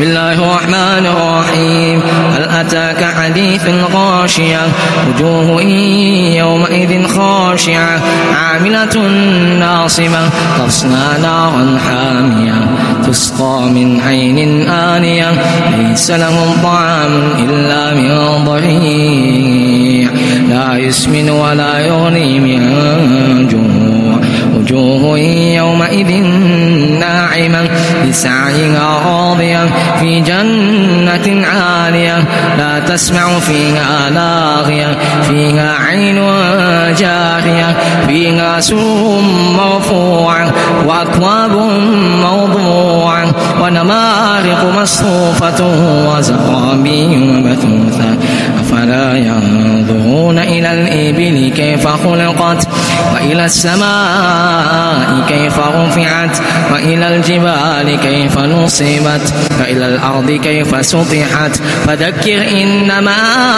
بسم الله الرحمن الرحيم هل أتاك حديث الغاشية وجوه يومئذ خاشعة عاملة ناصبة تصلى نارا حامية تسقى من عين آنية ليس لهم طعام إلا من ضريع لا يسمن ولا يغني من جوع وجوه يومئذ ناعمة لسعيها راضية في جنة عالية لا تسمع فيها لاغية فيها عين جارية فيها سرر مرفوعة وأكواب موضوعة ونمارق مصفوفة وزرابي مبثوثة أفلا ينظرون إلى الإبل كيف خلقت وإلى السماء كيف رفعت وإلى الجبال كيف نصبت وإلى الأرض كيف سطحت فذكر إنما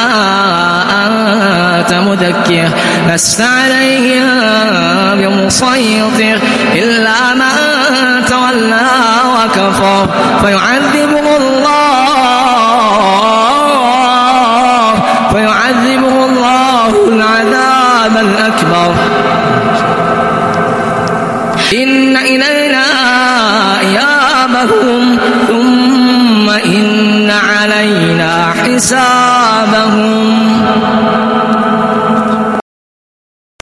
أنت مذكر لست عليهم بمسيطر إلا من تولى وكفر فيعذبه الله العذاب الأكبر إن إلينا إيابهم ثم إن علينا حسابهم